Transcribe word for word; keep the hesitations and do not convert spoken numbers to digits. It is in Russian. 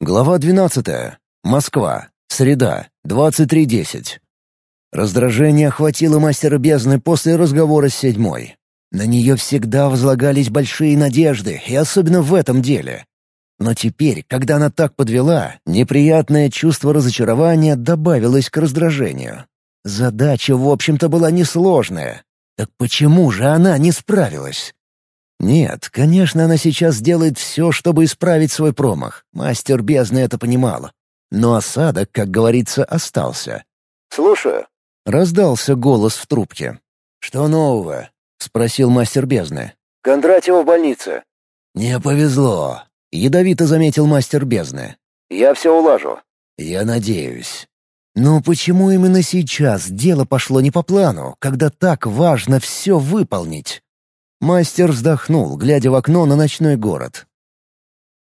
Глава двенадцатая. Москва. Среда. двадцать три десять. Раздражение охватило мастера бездны после разговора с седьмой. На нее всегда возлагались большие надежды, и особенно в этом деле. Но теперь, когда она так подвела, неприятное чувство разочарования добавилось к раздражению. Задача, в общем-то, была несложная. Так почему же она не справилась? Нет, конечно, она сейчас делает все, чтобы исправить свой промах. Мастер бездны это понимала. Но осадок, как говорится, остался. «Слушаю», — раздался голос в трубке. «Что нового?» — спросил мастер бездны. «Кондратьева в больнице». «Не повезло», — ядовито заметил мастер бездны. «Я все улажу». «Я надеюсь». Но почему именно сейчас дело пошло не по плану, когда так важно все выполнить? Мастер вздохнул, глядя в окно на ночной город.